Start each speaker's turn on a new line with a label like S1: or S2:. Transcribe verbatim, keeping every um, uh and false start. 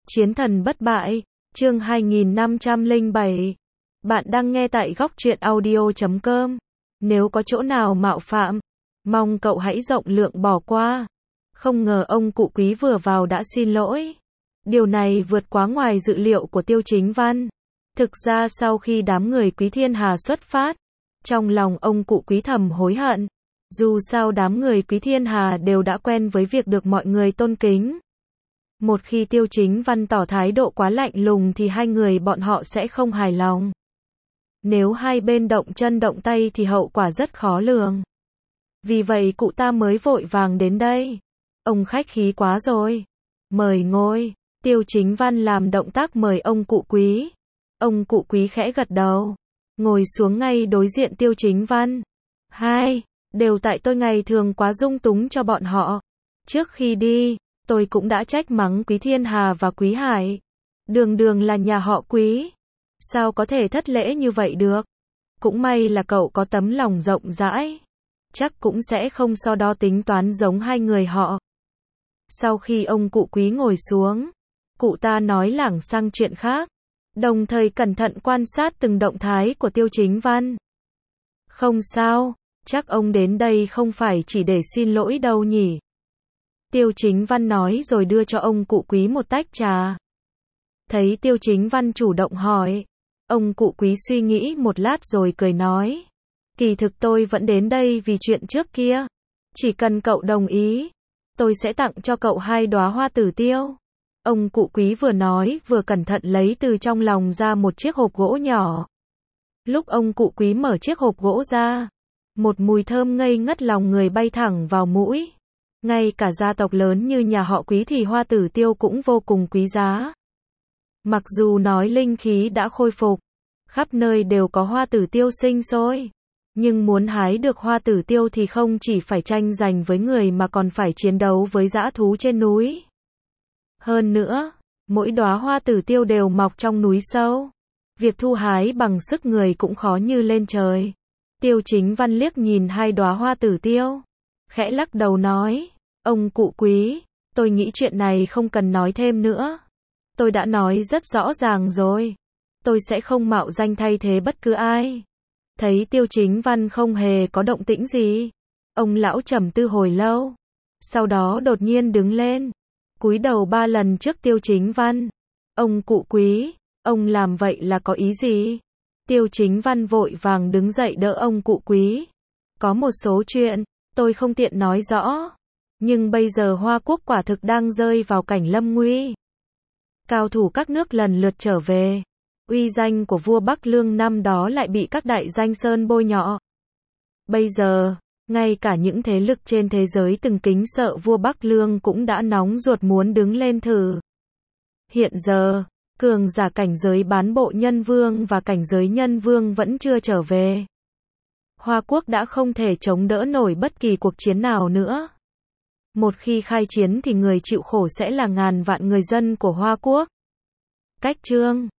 S1: Chiến thần bất bại, chương hai nghìn năm trăm lẻ bảy. Bạn đang nghe tại góc truyện audio chấm com. Nếu có chỗ nào mạo phạm, mong cậu hãy rộng lượng bỏ qua. Không ngờ ông cụ Quý vừa vào đã xin lỗi. Điều này vượt quá ngoài dự liệu của Tiêu Chính Văn. Thực ra sau khi đám người Quý Thiên Hà xuất phát, trong lòng ông cụ Quý thầm hối hận. Dù sao đám người Quý Thiên Hà đều đã quen với việc được mọi người tôn kính. Một khi Tiêu Chính Văn tỏ thái độ quá lạnh lùng thì hai người bọn họ sẽ không hài lòng. Nếu hai bên động chân động tay thì hậu quả rất khó lường. Vì vậy cụ ta mới vội vàng đến đây. Ông khách khí quá rồi. Mời ngồi. Tiêu Chính Văn làm động tác mời ông cụ Quý. Ông cụ Quý khẽ gật đầu. Ngồi xuống ngay đối diện Tiêu Chính Văn. Hai, đều tại tôi ngày thường quá dung túng cho bọn họ. Trước khi đi, tôi cũng đã trách mắng Quý Thiên Hà và Quý Hải. Đường đường là nhà họ Quý. Sao có thể thất lễ như vậy được? Cũng may là cậu có tấm lòng rộng rãi. Chắc cũng sẽ không so đo tính toán giống hai người họ. Sau khi ông cụ Quý ngồi xuống, cụ ta nói lảng sang chuyện khác, đồng thời cẩn thận quan sát từng động thái của Tiêu Chính Văn. Không sao, chắc ông đến đây không phải chỉ để xin lỗi đâu nhỉ? Tiêu Chính Văn nói rồi đưa cho ông cụ Quý một tách trà. Thấy Tiêu Chính Văn chủ động hỏi, ông cụ Quý suy nghĩ một lát rồi cười nói. Kỳ thực tôi vẫn đến đây vì chuyện trước kia. Chỉ cần cậu đồng ý, tôi sẽ tặng cho cậu hai đóa hoa tử tiêu. Ông cụ Quý vừa nói vừa cẩn thận lấy từ trong lòng ra một chiếc hộp gỗ nhỏ. Lúc ông cụ Quý mở chiếc hộp gỗ ra, một mùi thơm ngây ngất lòng người bay thẳng vào mũi. Ngay cả gia tộc lớn như nhà họ Quý thì hoa tử tiêu cũng vô cùng quý giá. Mặc dù nói linh khí đã khôi phục, khắp nơi đều có hoa tử tiêu sinh sôi, nhưng muốn hái được hoa tử tiêu thì không chỉ phải tranh giành với người mà còn phải chiến đấu với dã thú trên núi. Hơn nữa, mỗi đóa hoa tử tiêu đều mọc trong núi sâu. Việc thu hái bằng sức người cũng khó như lên trời. Tiêu Chính Văn liếc nhìn hai đóa hoa tử tiêu, khẽ lắc đầu nói, ông cụ Quý, tôi nghĩ chuyện này không cần nói thêm nữa. Tôi đã nói rất rõ ràng rồi. Tôi sẽ không mạo danh thay thế bất cứ ai. Thấy Tiêu Chính Văn không hề có động tĩnh gì, ông lão trầm tư hồi lâu. Sau đó đột nhiên đứng lên, cúi đầu ba lần trước Tiêu Chính Văn. Ông cụ Quý, ông làm vậy là có ý gì? Tiêu Chính Văn vội vàng đứng dậy đỡ ông cụ Quý. Có một số chuyện, tôi không tiện nói rõ. Nhưng bây giờ Hoa Quốc quả thực đang rơi vào cảnh lâm nguy. Cao thủ các nước lần lượt trở về. Uy danh của vua Bắc Lương năm đó lại bị các đại danh sơn bôi nhọ. Bây giờ, ngay cả những thế lực trên thế giới từng kính sợ vua Bắc Lương cũng đã nóng ruột muốn đứng lên thử. Hiện giờ, cường giả cảnh giới bán bộ nhân vương và cảnh giới nhân vương vẫn chưa trở về. Hoa Quốc đã không thể chống đỡ nổi bất kỳ cuộc chiến nào nữa. Một khi khai chiến thì người chịu khổ sẽ là ngàn vạn người dân của Hoa Quốc. Cách chương